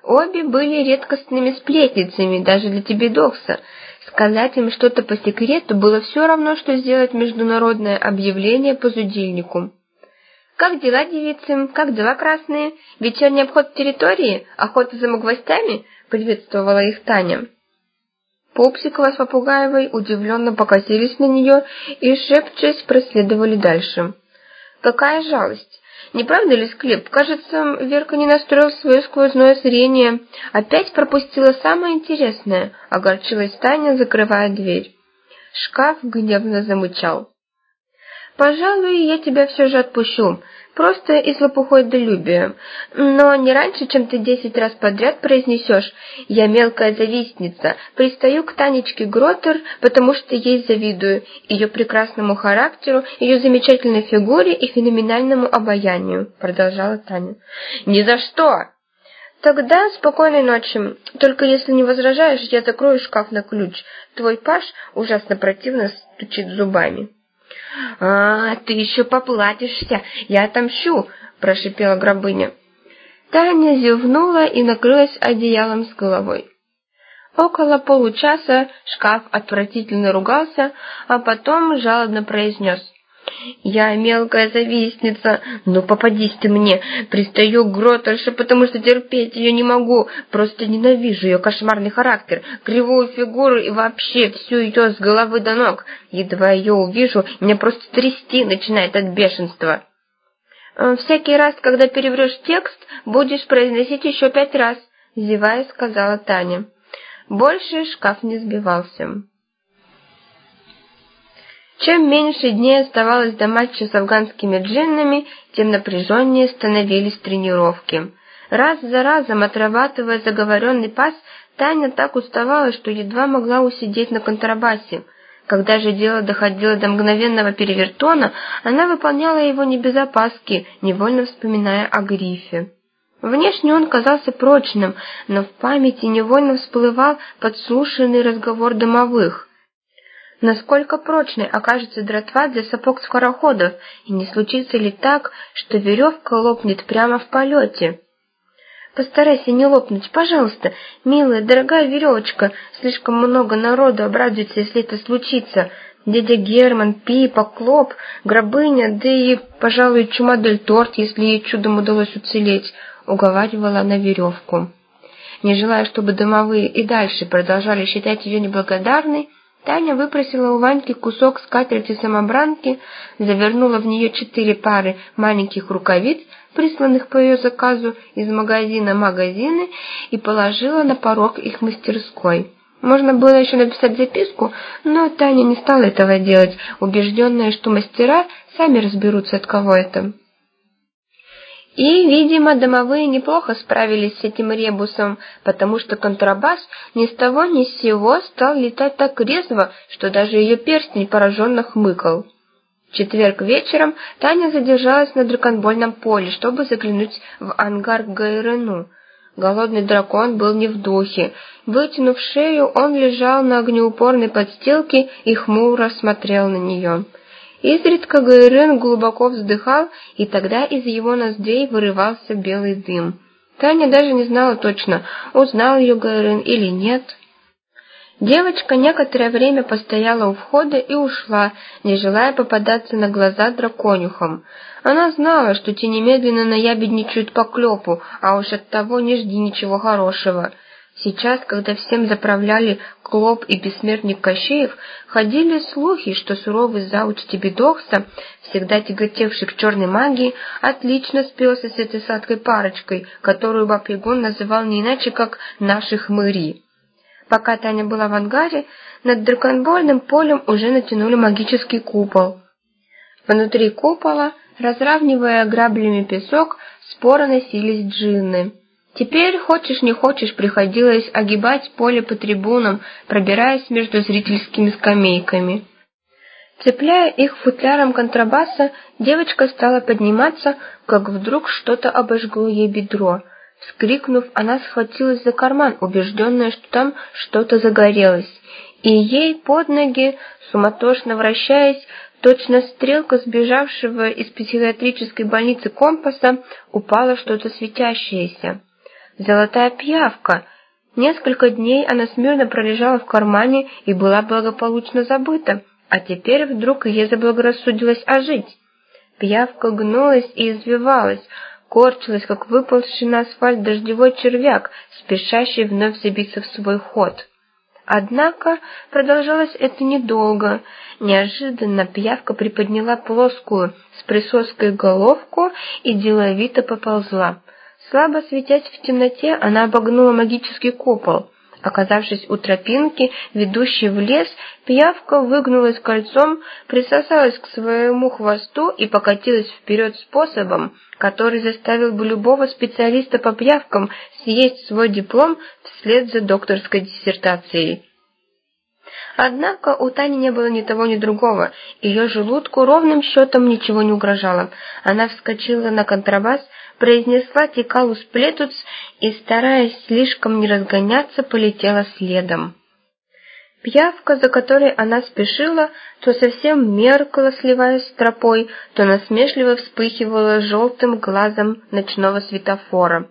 Обе были редкостными сплетницами даже для Тебедокса. Сказать им что-то по секрету было все равно, что сделать международное объявление по зудильнику. «Как дела, девицы? Как дела, красные? Вечерний обход территории? Охота за гвоздями?» — приветствовала их Таня. Пупсикова с Попугаевой удивленно покосились на нее и, шепчась, проследовали дальше. «Какая жалость! Не правда ли, Склеп? Кажется, Верка не настроил свое сквозное зрение. Опять пропустила самое интересное», — огорчилась Таня, закрывая дверь. Шкаф гневно замычал. «Пожалуй, я тебя все же отпущу, просто из лопухой-долюбия. Но не раньше, чем ты 10 раз подряд произнесешь: «Я мелкая завистница, пристаю к Танечке Гротер, потому что ей завидую, ее прекрасному характеру, ее замечательной фигуре и феноменальному обаянию», — продолжала Таня. «Ни за что!» «Тогда спокойной ночи. Только если не возражаешь, я закрою шкаф на ключ. Твой Паш ужасно противно стучит зубами». Ты еще поплатишься, я отомщу», — прошипела Грабыня. Таня зевнула и накрылась одеялом с головой. Около получаса шкаф отвратительно ругался, а потом жалобно произнес: «Я мелкая завистница, ну попадись ты мне, пристаю к Гротерше, потому что терпеть ее не могу, просто ненавижу ее кошмарный характер, кривую фигуру и вообще всю ее с головы до ног. Едва ее увижу, меня просто трясти начинает от бешенства». «Всякий раз, когда переврешь текст, будешь произносить еще 5 раз», — зевая сказала Таня. Больше шкаф не сбивался. Чем меньше дней оставалось до матча с афганскими джиннами, тем напряженнее становились тренировки. Раз за разом отрабатывая заговоренный пас, Таня так уставала, что едва могла усидеть на контрабасе. Когда же дело доходило до мгновенного перевертона, она выполняла его не без опаски, невольно вспоминая о грифе. Внешне он казался прочным, но в памяти невольно всплывал подслушанный разговор домовых. Насколько прочной окажется дратва для сапог скороходов, и не случится ли так, что веревка лопнет прямо в полете? «Постарайся не лопнуть, пожалуйста, милая, дорогая веревочка, слишком много народу обрадуется, если это случится. Дядя Герман, Пипа, Клоп, Грабыня, да и, пожалуй, Чумадель-торт, если ей чудом удалось уцелеть», — уговаривала она веревку. Не желая, чтобы домовые и дальше продолжали считать ее неблагодарной, Таня выпросила у Ваньки кусок скатерти-самобранки, завернула в нее 4 пары маленьких рукавиц, присланных по ее заказу из магазина и положила на порог их мастерской. Можно было еще написать записку, но Таня не стала этого делать, убежденная, что мастера сами разберутся, от кого это. И, видимо, домовые неплохо справились с этим ребусом, потому что контрабас ни с того ни с сего стал летать так резво, что даже ее перстень пораженно хмыкал. В четверг вечером Таня задержалась на драконбольном поле, чтобы заглянуть в ангар к ГРНУ. Голодный дракон был не в духе. Вытянув шею, он лежал на огнеупорной подстилке и хмуро смотрел на нее. Изредка ГРН глубоко вздыхал, и тогда из его ноздрей вырывался белый дым. Таня даже не знала точно, узнал ее ГРН или нет. Девочка некоторое время постояла у входа и ушла, не желая попадаться на глаза драконюхам. Она знала, что те немедленно наябедничают по клёпу, а уж от того не жди ничего хорошего. Сейчас, когда всем заправляли Клоп и бессмертник Кощеев, ходили слухи, что суровый зауч Тебедокса, всегда тяготевший к черной магии, отлично спелся с этой сладкой парочкой, которую Баб-Ягун называл не иначе, как «наши хмыри». Пока Таня была в ангаре, над драконбольным полем уже натянули магический купол. Внутри купола, разравнивая граблями песок, споро носились джинны. Теперь, хочешь не хочешь, приходилось огибать поле по трибунам, пробираясь между зрительскими скамейками. Цепляя их футляром контрабаса, девочка стала подниматься, как вдруг что-то обожгло ей бедро. Вскрикнув, она схватилась за карман, убежденная, что там что-то загорелось, и ей под ноги, суматошно вращаясь, точно стрелка сбежавшего из психиатрической больницы компаса, упало что-то светящееся. Золотая пиявка! Несколько дней она смирно пролежала в кармане и была благополучно забыта, а теперь вдруг ей заблагорассудилось ожить. Пиявка гнулась и извивалась, корчилась, как выползший на асфальт дождевой червяк, спешащий вновь забиться в свой ход. Однако продолжалось это недолго. Неожиданно пиявка приподняла плоскую с присоской головку и деловито поползла. Слабо светясь в темноте, она обогнула магический купол. Оказавшись у тропинки, ведущей в лес, пиявка выгнулась кольцом, присосалась к своему хвосту и покатилась вперед способом, который заставил бы любого специалиста по пиявкам съесть свой диплом вслед за докторской диссертацией. Однако у Тани не было ни того, ни другого. Ее желудку ровным счетом ничего не угрожало. Она вскочила на контрабас, произнесла «Тикалус плетуц» и, стараясь слишком не разгоняться, полетела следом. Пиявка, за которой она спешила, то совсем меркла, сливаясь с тропой, то насмешливо вспыхивала желтым глазом ночного светофора.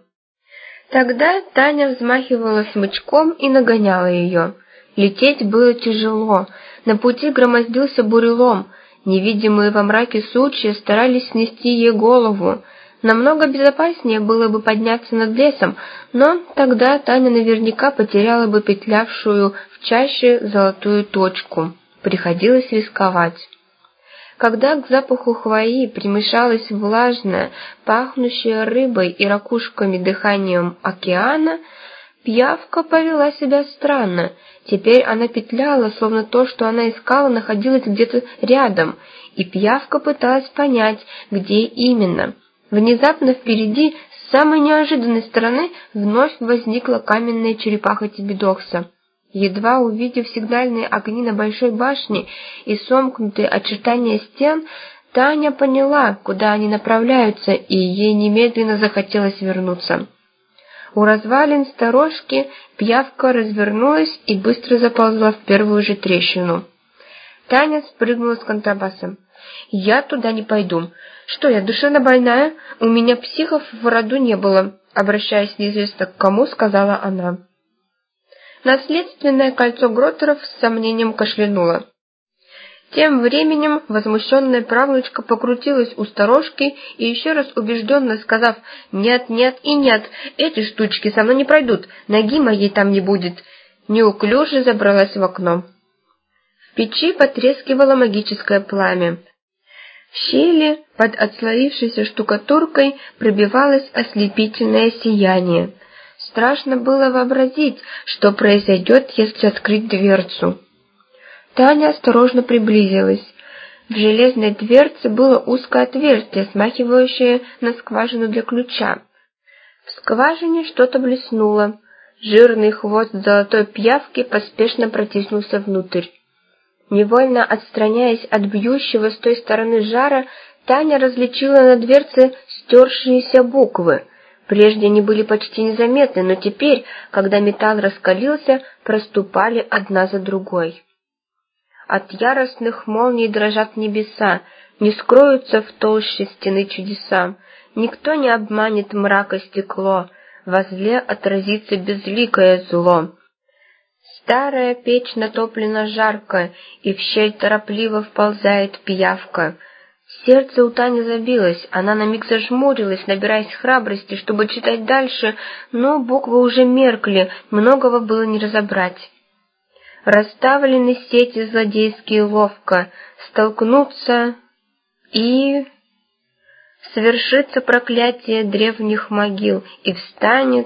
Тогда Таня взмахивала смычком и нагоняла ее. Лететь было тяжело, на пути громоздился бурелом, невидимые во мраке сучья старались снести ей голову. Намного безопаснее было бы подняться над лесом, но тогда Таня наверняка потеряла бы петлявшую в чаще золотую точку. Приходилось рисковать. Когда к запаху хвои примешалось влажное, пахнущее рыбой и ракушками дыханием океана, пиявка повела себя странно. Теперь она петляла, словно то, что она искала, находилось где-то рядом, и пиявка пыталась понять, где именно. Внезапно впереди, с самой неожиданной стороны, вновь возникла каменная черепаха Тибидокса. Едва увидев сигнальные огни на большой башне и сомкнутые очертания стен, Таня поняла, куда они направляются, и ей немедленно захотелось вернуться. У развалин сторожки пиявка развернулась и быстро заползла в первую же трещину. Таня спрыгнула с контрабаса. «Я туда не пойду. Что, я душевно больная? У меня психов в роду не было», обращаясь неизвестно к кому, сказала она. Наследственное кольцо Гроттеров с сомнением кашлянуло. Тем временем возмущенная правнучка покрутилась у сторожки и еще раз убежденно сказав «нет, нет и нет, эти штучки со мной не пройдут, ноги моей там не будет», неуклюже забралась в окно. В печи потрескивало магическое пламя. В щели под отслоившейся штукатуркой пробивалось ослепительное сияние. Страшно было вообразить, что произойдет, если открыть дверцу. Таня осторожно приблизилась. В железной дверце было узкое отверстие, смахивающее на скважину для ключа. В скважине что-то блеснуло. Жирный хвост золотой пиявки поспешно протиснулся внутрь. Невольно отстраняясь от бьющего с той стороны жара, Таня различила на дверце стершиеся буквы. Прежде они были почти незаметны, но теперь, когда металл раскалился, проступали одна за другой. От яростных молний дрожат небеса, не скроются в толще стены чудеса. Никто не обманет мрака стекло, возле отразится безликое зло. Старая печь натоплена жарко, и в щель торопливо вползает пиявка. Сердце у Тани забилось, она на миг зажмурилась, набираясь храбрости, чтобы читать дальше, но буквы уже меркли, многого было не разобрать. Расставлены сети злодейские ловко, столкнутся и... Свершится проклятие древних могил, и встанет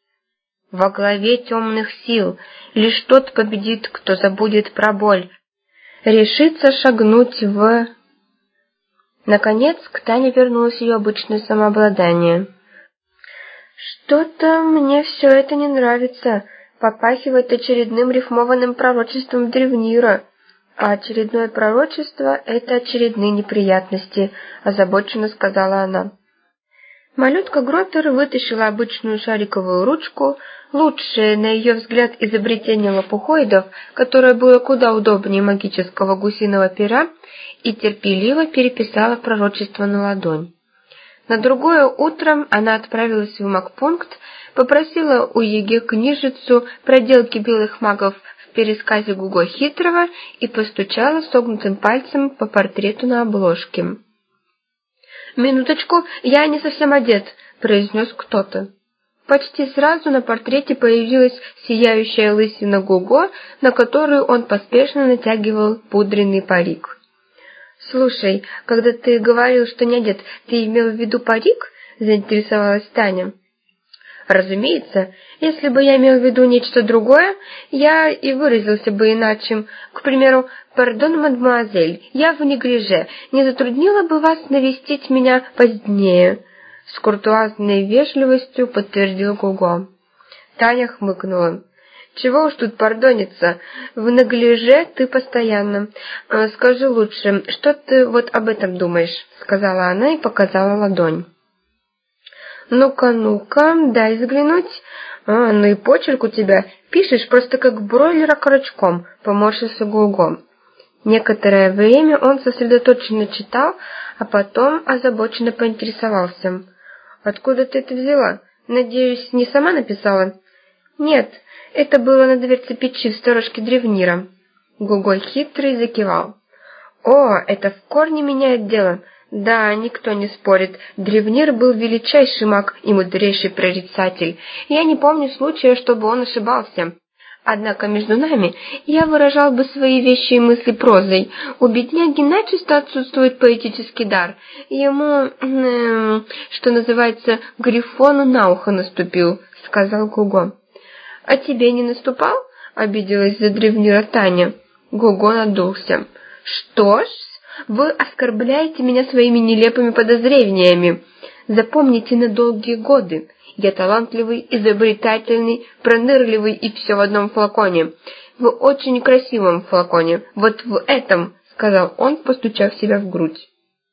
во главе темных сил. Лишь тот победит, кто забудет про боль, решится шагнуть в... Наконец, к Тане вернулось ее обычное самообладание. «Что-то мне все это не нравится», попахивает очередным рифмованным пророчеством древнира. А очередное пророчество — это очередные неприятности, озабоченно сказала она. Малютка Гроттер вытащила обычную шариковую ручку, лучшее, на ее взгляд, изобретение лопухоидов, которое было куда удобнее магического гусиного пера, и терпеливо переписала пророчество на ладонь. На другое утро она отправилась в магпункт, попросила у ЕГЭ книжицу «Проделки белых магов» в пересказе Гуго Хитрого и постучала согнутым пальцем по портрету на обложке. «Минуточку, я не совсем одет», — произнес кто-то. Почти сразу на портрете появилась сияющая лысина Гуго, на которую он поспешно натягивал пудренный парик. «Слушай, когда ты говорил, что не одет, ты имел в виду парик?» — заинтересовалась Таня. «Разумеется, если бы я имел в виду нечто другое, я и выразился бы иначе. К примеру, «Пардон, мадемуазель, я в неглиже. Не затруднило бы вас навестить меня позднее?» С куртуазной вежливостью подтвердил Гуго. Таня хмыкнула. «Чего уж тут пардониться, в неглиже ты постоянно. Скажи лучше, что ты вот об этом думаешь?» — сказала она и показала ладонь. «Ну-ка, дай взглянуть. Ну и почерк у тебя. Пишешь просто как бройлер окорочком», — поморщился Гуго. Некоторое время он сосредоточенно читал, а потом озабоченно поинтересовался. «Откуда ты это взяла? Надеюсь, не сама написала?» «Нет, это было на дверце печи в сторожке древнира». Гуго Хитрый закивал. «О, это в корне меняет дело. Да, никто не спорит. Древнир был величайший маг и мудрейший прорицатель. Я не помню случая, чтобы он ошибался. Однако между нами я выражал бы свои вещи и мысли прозой. У бедняги начисто отсутствует поэтический дар. Ему, что называется, грифону на ухо наступил», — сказал Гуго. «А тебе не наступал?» — обиделась за древнира Таня. Гуго надулся. «Что ж, вы оскорбляете меня своими нелепыми подозрениями. Запомните на долгие годы. Я талантливый, изобретательный, пронырливый и все в одном флаконе. В очень красивом флаконе. Вот в этом», — сказал он, постучав себя в грудь.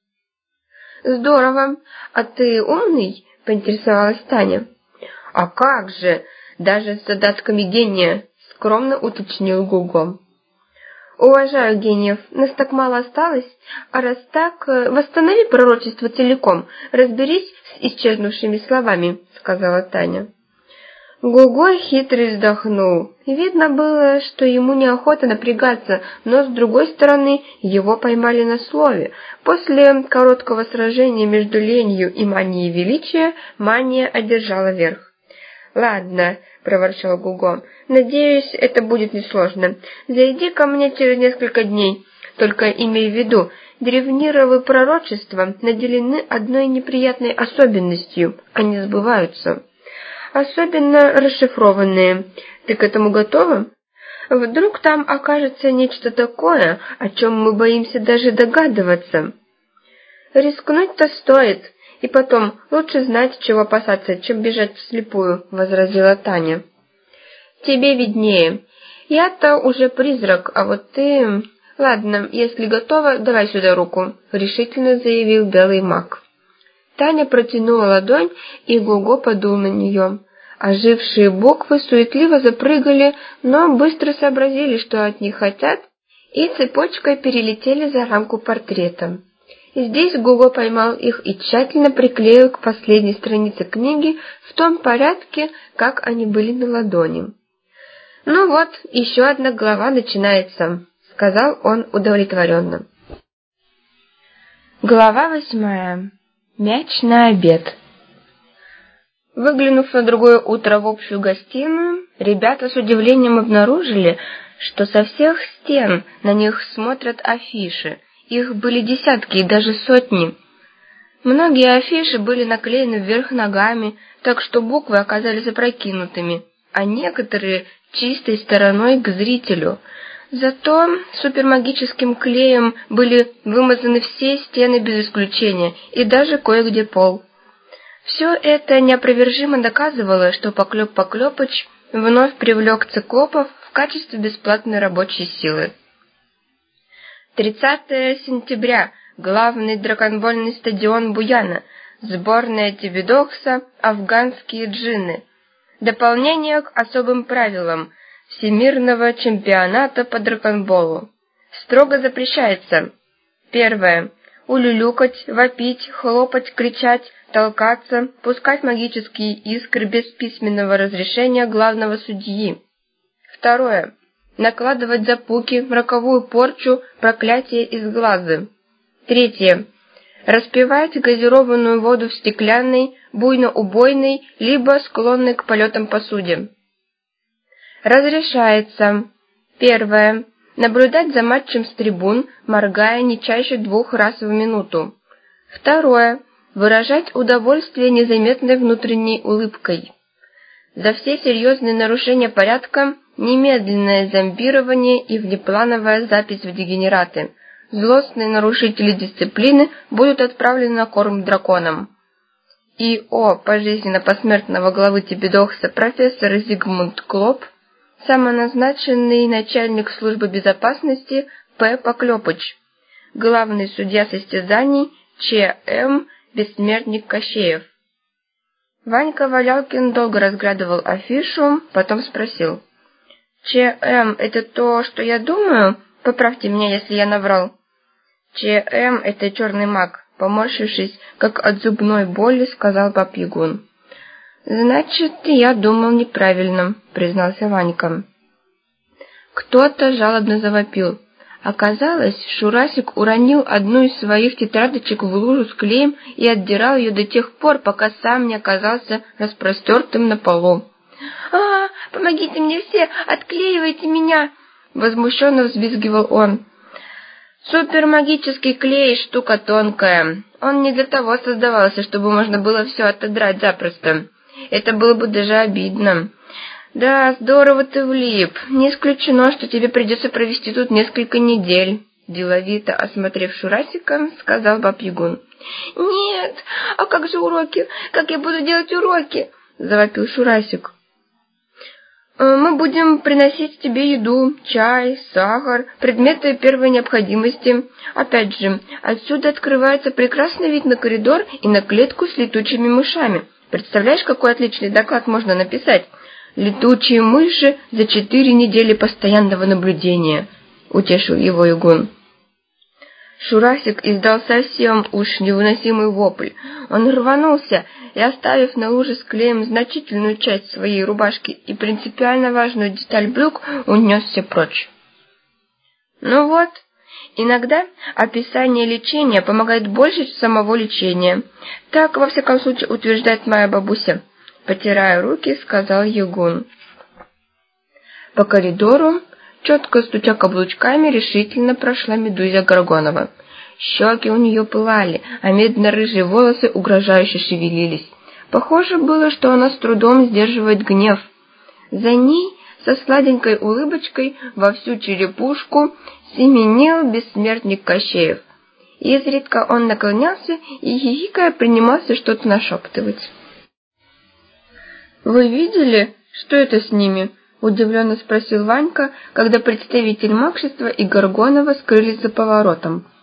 «Здорово. А ты умный?» — поинтересовалась Таня. «А как же, даже с задатками гения», — скромно уточнил Гуго. «Уважаю гениев, нас так мало осталось, а раз так, восстанови пророчество целиком, разберись с исчезнувшими словами», — сказала Таня. Гуго Хитрый вздохнул. Видно было, что ему неохота напрягаться, но, с другой стороны, его поймали на слове. После короткого сражения между ленью и манией величия мания одержала верх. «Ладно», — проворчал Гуго, — «надеюсь, это будет несложно. Зайди ко мне через несколько дней. Только имей в виду, древнировые пророчества наделены одной неприятной особенностью — они сбываются. Особенно расшифрованные. Ты к этому готова? Вдруг там окажется нечто такое, о чем мы боимся даже догадываться?» «Рискнуть-то стоит. И потом, лучше знать, чего опасаться, чем бежать вслепую», — возразила Таня. «Тебе виднее. Я-то уже призрак, а вот ты...» «Ладно, если готова, давай сюда руку», — решительно заявил белый маг. Таня протянула ладонь, и Гуго подул на нее. Ожившие буквы суетливо запрыгали, но быстро сообразили, что от них хотят, и цепочкой перелетели за рамку портрета. Здесь Гуго поймал их и тщательно приклеил к последней странице книги в том порядке, как они были на ладони. «Ну вот, еще одна глава начинается», — сказал он удовлетворенно. Глава 8. Мяч на обед. Выглянув на другое утро в общую гостиную, ребята с удивлением обнаружили, что со всех стен на них смотрят афиши. Их были десятки и даже сотни. Многие афиши были наклеены вверх ногами, так что буквы оказались опрокинутыми, а некоторые чистой стороной к зрителю. Зато супермагическим клеем были вымазаны все стены без исключения и даже кое-где пол. Все это неопровержимо доказывало, что Поклёп Поклёпыч вновь привлек циклопов в качестве бесплатной рабочей силы. 30 сентября. Главный драконбольный стадион Буяна. Сборная Тибидокса. Афганские джинны. Дополнение к особым правилам Всемирного чемпионата по драконболу. Строго запрещается: 1. Улюлюкать, вопить, хлопать, кричать, толкаться, пускать магические искры без письменного разрешения главного судьи. Второе. Накладывать запуки, роковую порчу, проклятие из глаза. Третье. Распивать газированную воду в стеклянной, буйно-убойной, либо склонной к полетам посуде. Разрешается. Первое. Наблюдать за матчем с трибун, моргая не чаще 2 раз в минуту. Второе. Выражать удовольствие незаметной внутренней улыбкой. За все серьезные нарушения порядка немедленное зомбирование и внеплановая запись в дегенераты. Злостные нарушители дисциплины будут отправлены на корм драконам. И.О. пожизненно-посмертного главы Тибидокса профессор Зигмунд Клоп, самоназначенный начальник службы безопасности П. Поклёпыч, главный судья состязаний Ч.М. Бессмертник Кощеев. Ванька Валялкин долго разглядывал афишу, потом спросил. «Ч.М. это то, что я думаю? Поправьте меня, если я наврал». «Ч.М. это черный маг», — поморщившись, как от зубной боли, сказал Баб-Ягун. «Значит, я думал неправильно», — признался Ванька. Кто-то жалобно завопил. Оказалось, Шурасик уронил одну из своих тетрадочек в лужу с клеем и отдирал ее до тех пор, пока сам не оказался распростертым на полу. Помогите мне все! Отклеивайте меня!» — возмущенно взвизгивал он. «Супермагический клей — штука тонкая. Он не для того создавался, чтобы можно было все отодрать запросто. Это было бы даже обидно. Да, здорово ты влип. Не исключено, что тебе придется провести тут несколько недель», — деловито осмотрев Шурасика, сказал Баб-Ягун. «Нет, а как же уроки? Как я буду делать уроки?» — завопил Шурасик. «Мы будем приносить тебе еду, чай, сахар, предметы первой необходимости. Опять же, отсюда открывается прекрасный вид на коридор и на клетку с летучими мышами. Представляешь, какой отличный доклад можно написать? Летучие мыши за 4 недели постоянного наблюдения», — утешил его Ягун. Шурасик издал совсем уж невыносимый вопль. Он рванулся и, оставив на луже с клеем значительную часть своей рубашки и принципиально важную деталь брюк, унесся прочь. Ну вот, иногда описание лечения помогает больше самого лечения. Так, во всяком случае, утверждает моя бабуся. Потирая руки, сказал Ягун. По коридору, четко стуча каблучками, решительно прошла Медуза Горгонова. Щеки у нее пылали, а медно-рыжие волосы угрожающе шевелились. Похоже было, что она с трудом сдерживает гнев. За ней, со сладенькой улыбочкой во всю черепушку, семенил бессмертник Кощеев. Изредка он наклонялся и, хихикая, принимался что-то нашептывать. «Вы видели, что это с ними?» — удивленно спросил Ванька, когда представитель магшества и Горгонова скрылись за поворотом.